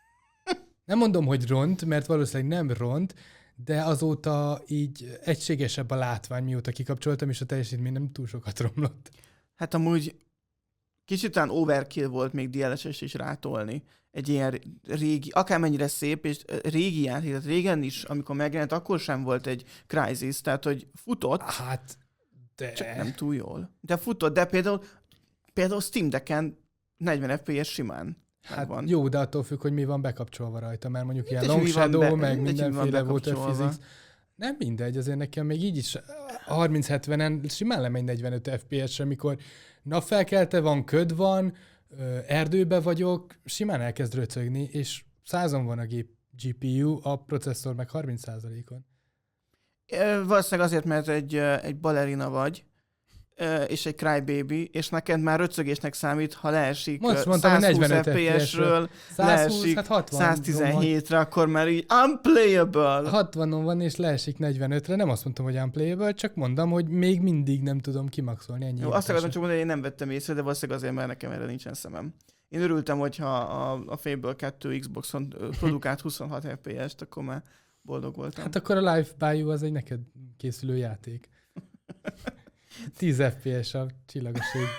Nem mondom, hogy ront, mert valószínűleg nem ront, de azóta így egységesebb a látvány, mióta kikapcsoltam, és a teljesítmény nem túl sokat romlott. Hát amúgy kicsit talán overkill volt még dé el es-est is rátolni. Egy ilyen régi, akármennyire szép, és régi játék, tehát régen is, amikor megjelent, akkor sem volt egy Crysis, tehát hogy futott, Hát, de... csak nem túl jól. De futott, de például, például Steam Decken negyven ef pé es simán Hát van. jó, de attól függ, hogy mi van bekapcsolva rajta, mert mondjuk ilyen Mindegy, Long mi van Shadow, be- meg mindegy, mi van mindenféle Water bekapcsolva. Physics. Nem mindegy, azért nekem még így is harminc hetvenen simán lemegy negyvenöt ef pé es-re, mikor napfelkelte van, köd van, ö, erdőbe vagyok, simán elkezd röcögni, és százon van a gép gé pé u, a processzor meg harminc százalékon. Ö, Valószínűleg azért, mert egy, ö, egy balerina vagy, ö, és egy crybaby, és neked már röcögésnek számít, ha leesik Most ö, mondtam, hogy százhúsz negyvenöt ef pé es-ről, százhúsz, leesik hát hatvan. száztizenhétre, akkor már így unplayable. hatvanon van, és leesik negyvenötre. Nem azt mondtam, hogy unplayable, csak mondom, hogy még mindig nem tudom kimaxolni. Ennyi. Jó, azt akartam csak mondani, hogy én nem vettem észre, de valószínűleg azért, mert nekem erre nincsen szemem. Én örültem, hogyha a, a Fable kettő Xboxon ö, produkált huszonhat ef pé es-t, akkor már boldog voltam. Hát akkor a Life by You az egy neked készülő játék. tíz ef pé es a csillagos ég.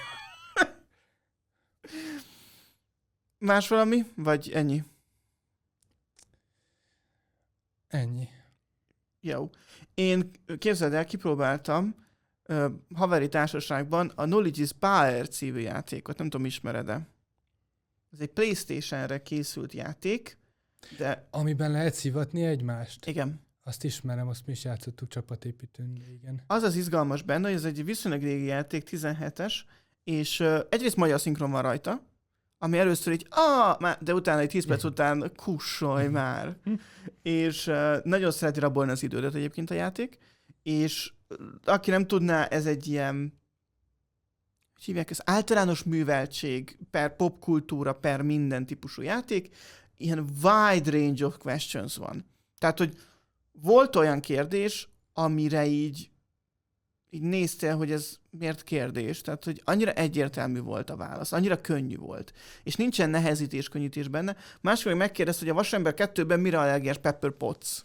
Más valami? Vagy ennyi? Ennyi. Jó. Én képzeld el, kipróbáltam uh, haveri társaságban a Knowledge is Power című játékot. Nem tudom, ismered-e? Ez egy PlayStation-re készült játék, de Amiben lehet szivatni egymást. igen. Azt ismerem, azt mi is játszottuk csapatépítőn régen. Az az izgalmas benne, hogy ez egy viszonylag régi játék, tizenhetes, és uh, egyrészt magyar szinkron van rajta, ami először így, ah, már, de utána egy tíz perc után kussolj már. És uh, nagyon szereti rabolni az idődet egyébként a játék, és uh, aki nem tudná, ez egy ilyen, hogy hívják ezt, általános műveltség per popkultúra, per minden típusú játék, ilyen wide range of questions van. Tehát, hogy volt olyan kérdés, amire így, így néztél, hogy ez miért kérdés. Tehát, hogy annyira egyértelmű volt a válasz, annyira könnyű volt. És nincsen nehezítés, könnyítés benne. Máskor meg megkérdezte, hogy a Vasember kettőben mire allergiás Pepper Potts.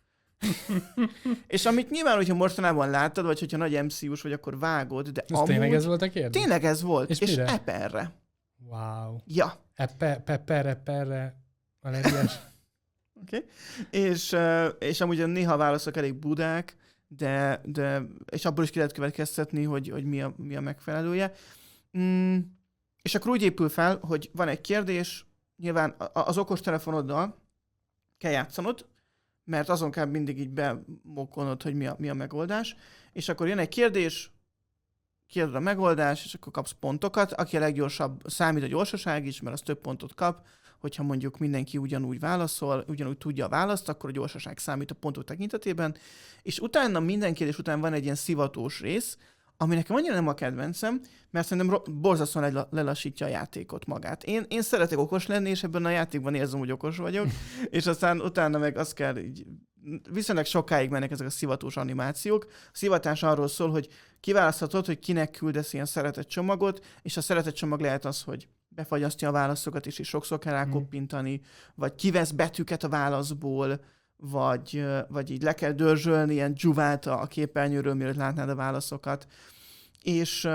És amit nyilván, hogyha mostanában láttad, vagy hogyha nagy em cé u-s vagy, akkor vágod, de Ez amúgy... tényleg ez volt a kérdés? Tényleg ez volt. És És, és mire? Epperre. Wow. Ja. Epe, pepperre, perre, allergiás. Oké. Okay. És, uh, és amúgy a néha válaszok elég budák, de, de és abból is ki lehet következtetni, hogy, hogy mi, a, mi a megfelelője. Mm, és akkor úgy épül fel, hogy van egy kérdés, nyilván az okostelefonoddal kell játszanod, mert azon kell mindig így bemokkolnod, hogy mi a, mi a megoldás, és akkor jön egy kérdés, kiadod a megoldás, és akkor kapsz pontokat. Aki a leggyorsabb, számít a gyorsaság is, mert az több pontot kap, hogyha mondjuk mindenki ugyanúgy válaszol, ugyanúgy tudja a választ, akkor a gyorsaság számít a pontok tekintetében, és utána minden kérdés után van egy ilyen szivatós rész, ami nekem annyira nem a kedvencem, mert szerintem borzasztóan lelassítja a játékot magát. Én, én szeretek okos lenni, és ebben a játékban érzem, hogy okos vagyok, és aztán utána meg azt kell, így, viszonylag sokáig mennek ezek a szivatós animációk. A szivatás arról szól, hogy kiválaszthatod, hogy kinek küldesz ilyen szeretett csomagot, és a szeretett csomag lehet az, hogy befagyasztja a válaszokat, és is sokszor kell rákoppintani, vagy kivesz betűket a válaszból, vagy, vagy így le kell dörzsölni ilyen dzsuvát a képernyőről, mielőtt látnád a válaszokat. És,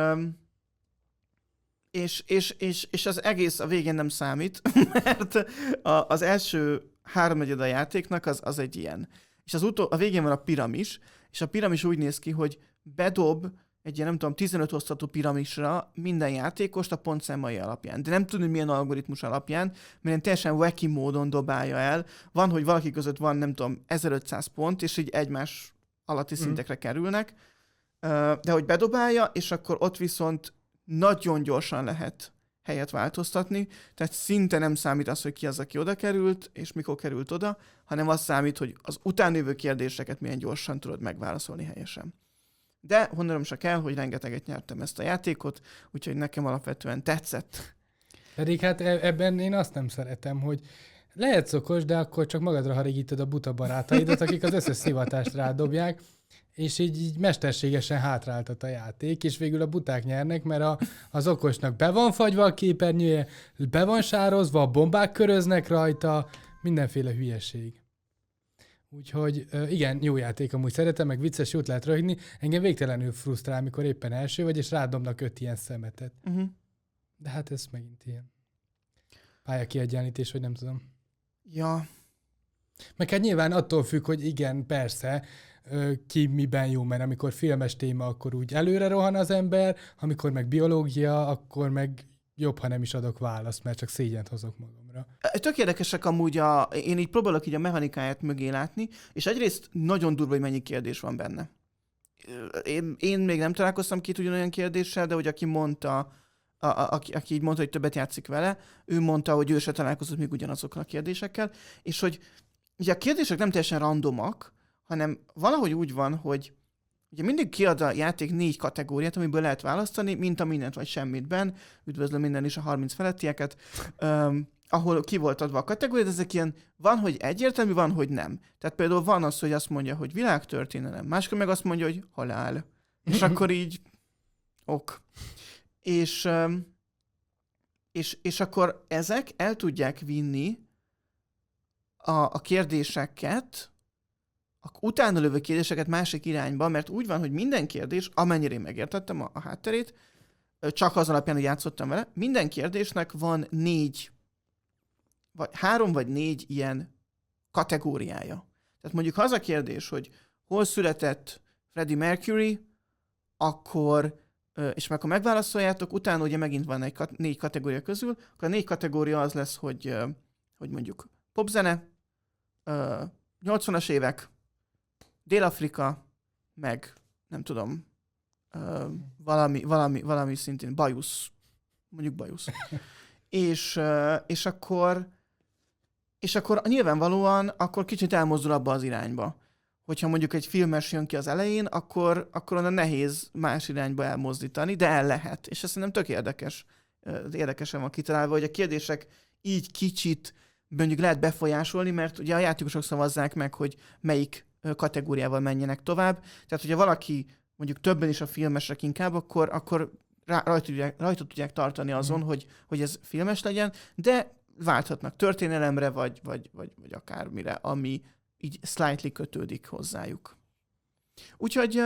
és, és, és, és az egész a végén nem számít, mert a, az első háromnegyed a játéknak az, az egy ilyen. És az utol, a végén van a piramis, és a piramis úgy néz ki, hogy bedob egy ilyen, nem tudom, tizenöt osztatú piramisra minden játékost a pontszámai alapján. De nem tudni, milyen algoritmus alapján, mert ilyen teljesen wacky módon dobálja el. Van, hogy valaki között van, nem tudom, ezerötszáz pont, és így egymás alatti szintekre mm. kerülnek. De hogy bedobálja, és akkor ott viszont nagyon gyorsan lehet helyet változtatni, tehát szinte nem számít az, hogy ki az, aki oda került, és mikor került oda, hanem az számít, hogy az utánévő kérdéseket milyen gyorsan tudod megválaszolni helyesen. De honnan se kell, hogy rengeteget nyertem ezt a játékot, úgyhogy nekem alapvetően tetszett. Pedig hát ebben én azt nem szeretem, hogy lehetsz okos, de akkor csak magadra harigítod a buta barátaidat, akik az összes szivatást rádobják, és így, így mesterségesen hátráltat a játék, és végül a buták nyernek, mert a, az okosnak be van fagyva a képernyője, be van sározva, a bombák köröznek rajta, mindenféle hülyeség. Úgyhogy igen, jó játék, amúgy szeretem, meg vicces, jót lehet röhögni. Engem végtelenül frusztrál, amikor éppen első vagy, és rádobnak öt ilyen szemetet. Uh-huh. De hát ez megint ilyen pályakiegyenlítés, vagy nem tudom. Ja. Meg hát nyilván attól függ, hogy igen, persze, ki miben jó, mert amikor filmes téma, akkor úgy előre rohan az ember, amikor meg biológia, akkor meg jobb, ha nem is adok választ, mert csak szégyent hozok magamra. Tök érdekesek amúgy, a, én így próbálok így a mechanikáját mögé látni, és egyrészt nagyon durva, hogy mennyi kérdés van benne. Én, én még nem találkoztam két ugyanolyan kérdéssel, de hogy aki mondta, a, a, aki, aki így mondta, hogy többet játszik vele, ő mondta, hogy ő se találkozott még ugyanazokkal a kérdésekkel, és hogy ugye a kérdések nem teljesen randomak, hanem valahogy úgy van, hogy ugye mindig kiad a játék négy kategóriát, amiből lehet választani, mint a mindent vagy semmitben, üdvözlöm minden is a harminc felettieket, um, ahol ki volt adva a kategória, de ezek ilyen, van, hogy egyértelmű, van, hogy nem. Tehát például van az, hogy azt mondja, hogy világtörténelem, máskor meg azt mondja, hogy halál. És akkor így, ok. És, um, és, és akkor ezek el tudják vinni a, a kérdéseket, a utána lövő kérdéseket másik irányba, mert úgy van, hogy minden kérdés, amennyire én megértettem a, a hátterét, csak az alapján, hogy játszottam vele, minden kérdésnek van négy, vagy három vagy négy ilyen kategóriája. Tehát mondjuk ha az a kérdés, hogy hol született Freddie Mercury, akkor, és meg ha megválaszoljátok, utána ugye megint van egy négy kategória közül, akkor a négy kategória az lesz, hogy, hogy mondjuk popzene, nyolcvanas évek, Dél-Afrika, meg nem tudom, uh, valami, valami, valami szintén bajusz, mondjuk bajusz. és, uh, és akkor és akkor nyilvánvalóan akkor kicsit elmozdul abba az irányba. Hogyha mondjuk egy filmes jön ki az elején, akkor, akkor onnan nehéz más irányba elmozdítani, de el lehet. És ez szerintem tök érdekes. Érdekesen van kitalálva, hogy a kérdések így kicsit mondjuk lehet befolyásolni, mert ugye a játékosok szavazzák meg, hogy melyik kategóriával menjenek tovább. Tehát, hogyha valaki mondjuk többen is a filmesek inkább, akkor, akkor rajta tudják, rajta tudják tartani azon, mm. hogy, hogy ez filmes legyen, de válthatnak történelemre, vagy, vagy, vagy, vagy akármire, ami így slightly kötődik hozzájuk. Úgyhogy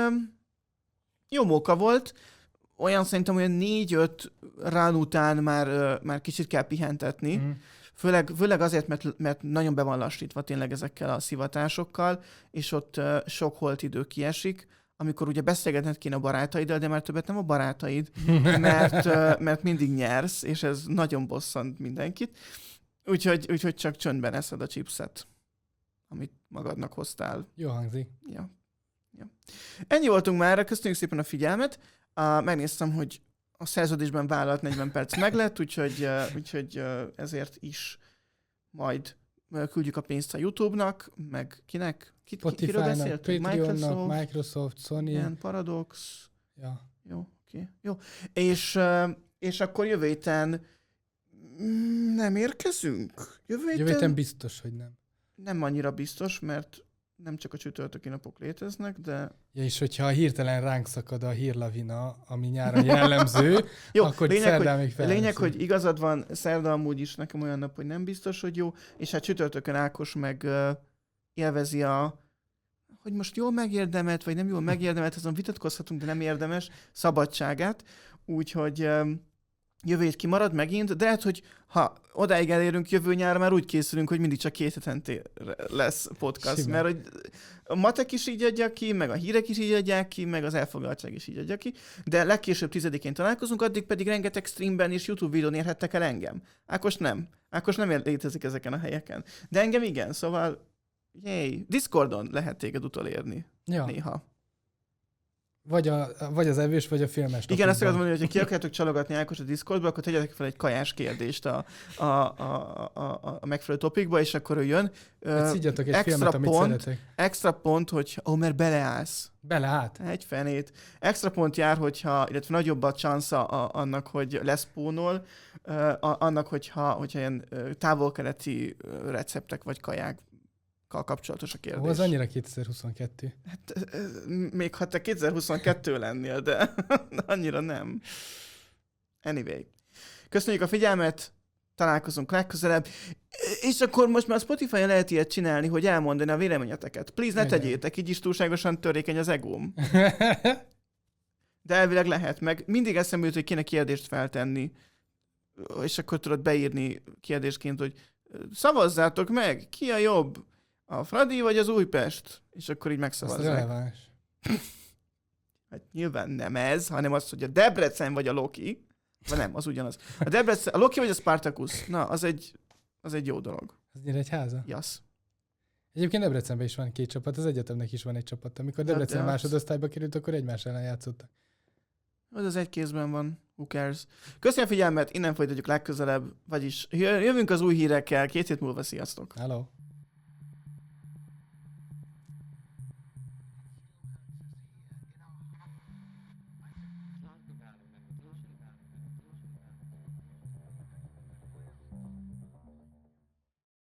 jó móka volt. Olyan szerintem olyan négy-öt run után már, már kicsit kell pihentetni. Mm. Főleg, főleg azért, mert, mert nagyon be van lassítva tényleg ezekkel a szivatásokkal, és ott uh, sok holt idő kiesik, amikor ugye beszélgetned kéne a barátaiddal, de már többet nem a barátaid, mert, uh, mert mindig nyersz, és ez nagyon bosszant mindenkit. Úgyhogy, úgyhogy csak csöndben eszed a chipset, amit magadnak hoztál. Jó hangzik. Ja. Ja. Ennyi voltunk már, köszönjük szépen a figyelmet. Uh, megnéztem, hogy a szerződésben vállalt negyven perc meg lett, úgyhogy, uh, úgyhogy uh, ezért is majd uh, küldjük a pénzt a YouTube-nak, meg kinek? Ki, Spotify-nak, Patreon-nak, Microsoft, Sony. Igen, Paradox. Ja. Jó, oké. Okay. Jó. És, uh, és akkor jövő héten nem érkezünk? Jövő héten... Jövő héten biztos, hogy nem. Nem annyira biztos, mert nem csak a csütörtöki napok léteznek, de... Ja, és hogyha hirtelen ránk szakad a hírlavina, ami nyáron jellemző, jó, akkor lényeg, szerdán hogy, még felveszünk. Lényeg, hogy igazad van, szerda amúgy is nekem olyan nap, hogy nem biztos, hogy jó, és hát csütörtökön Ákos meg uh, élvezi a, hogy most jól megérdemelt, vagy nem jól megérdemelt, azon vitatkozhatunk, de nem érdemes, szabadságát, úgyhogy... Um, jövő hét kimarad megint, de hát, hogy ha odáig elérünk jövő nyára, már úgy készülünk, hogy mindig csak két hetente lesz podcast, Simán. Mert hogy a matek is így adja ki, meg a hírek is így adják ki, meg az elfoglaltság is így adja ki, de legkésőbb tizedikén találkozunk, addig pedig rengeteg streamben és YouTube videón érhettek el engem. Ákos nem. Ákos nem létezik ezeken a helyeken. De engem igen, szóval yay. Discordon lehet téged utolérni. Ja. Néha. Vagy, a, vagy az evés, vagy a filmes. Igen, azt akartam mondani, hogy ha ki akarjátok csalogatni Ákos a Discordba, akkor tegyetek fel egy kajás kérdést a, a, a, a, a megfelelő topikba, és akkor ő jön. Szígyatok egy extra filmet, pont, amit szeretek. Extra pont, hogy ó, mert beleállsz. Beleállt? Egy fenét. Extra pont jár, hogyha, illetve nagyobb a chansza annak, hogy leszpónol, annak, hogyha, hogyha ilyen távol-keleti receptek vagy kaják kapcsolatos a kérdés. Ó, az annyira kétezer-huszonkettő. Hát, még ha te kétezer-huszonkettő lennél, de annyira nem. Anyway. Köszönjük a figyelmet, találkozunk legközelebb, és akkor most már a Spotify-on lehet ilyet csinálni, hogy elmondani a véleményeteket. Please, ne tegyétek, így is túlságosan törékeny az egóm. De elvileg lehet, meg mindig eszembe jut, hogy kéne kérdést feltenni és akkor tudod beírni kérdésként, hogy szavazzátok meg, ki a jobb? A Fradi vagy az Újpest? És akkor így megszavazzák. Ez releváns. Hát nyilván nem ez, hanem az, hogy a Debrecen vagy a Loki. Vagy nem, az ugyanaz. A Debrecen, a Loki vagy a Spartacus. Na, az egy, az egy jó dolog. Ez Nyíregyháza? Jasz. Egyébként Debrecenben is van két csapat, az egyetemnek is van egy csapat. Amikor Debrecen de másodosztályba került, akkor egymás ellen játszottak. Az az egy kézben van. Who cares? Köszönöm a figyelmet, innen folytatjuk legközelebb, vagyis jövünk az új hírekkel, két hét múlva, sziasztok! Hello!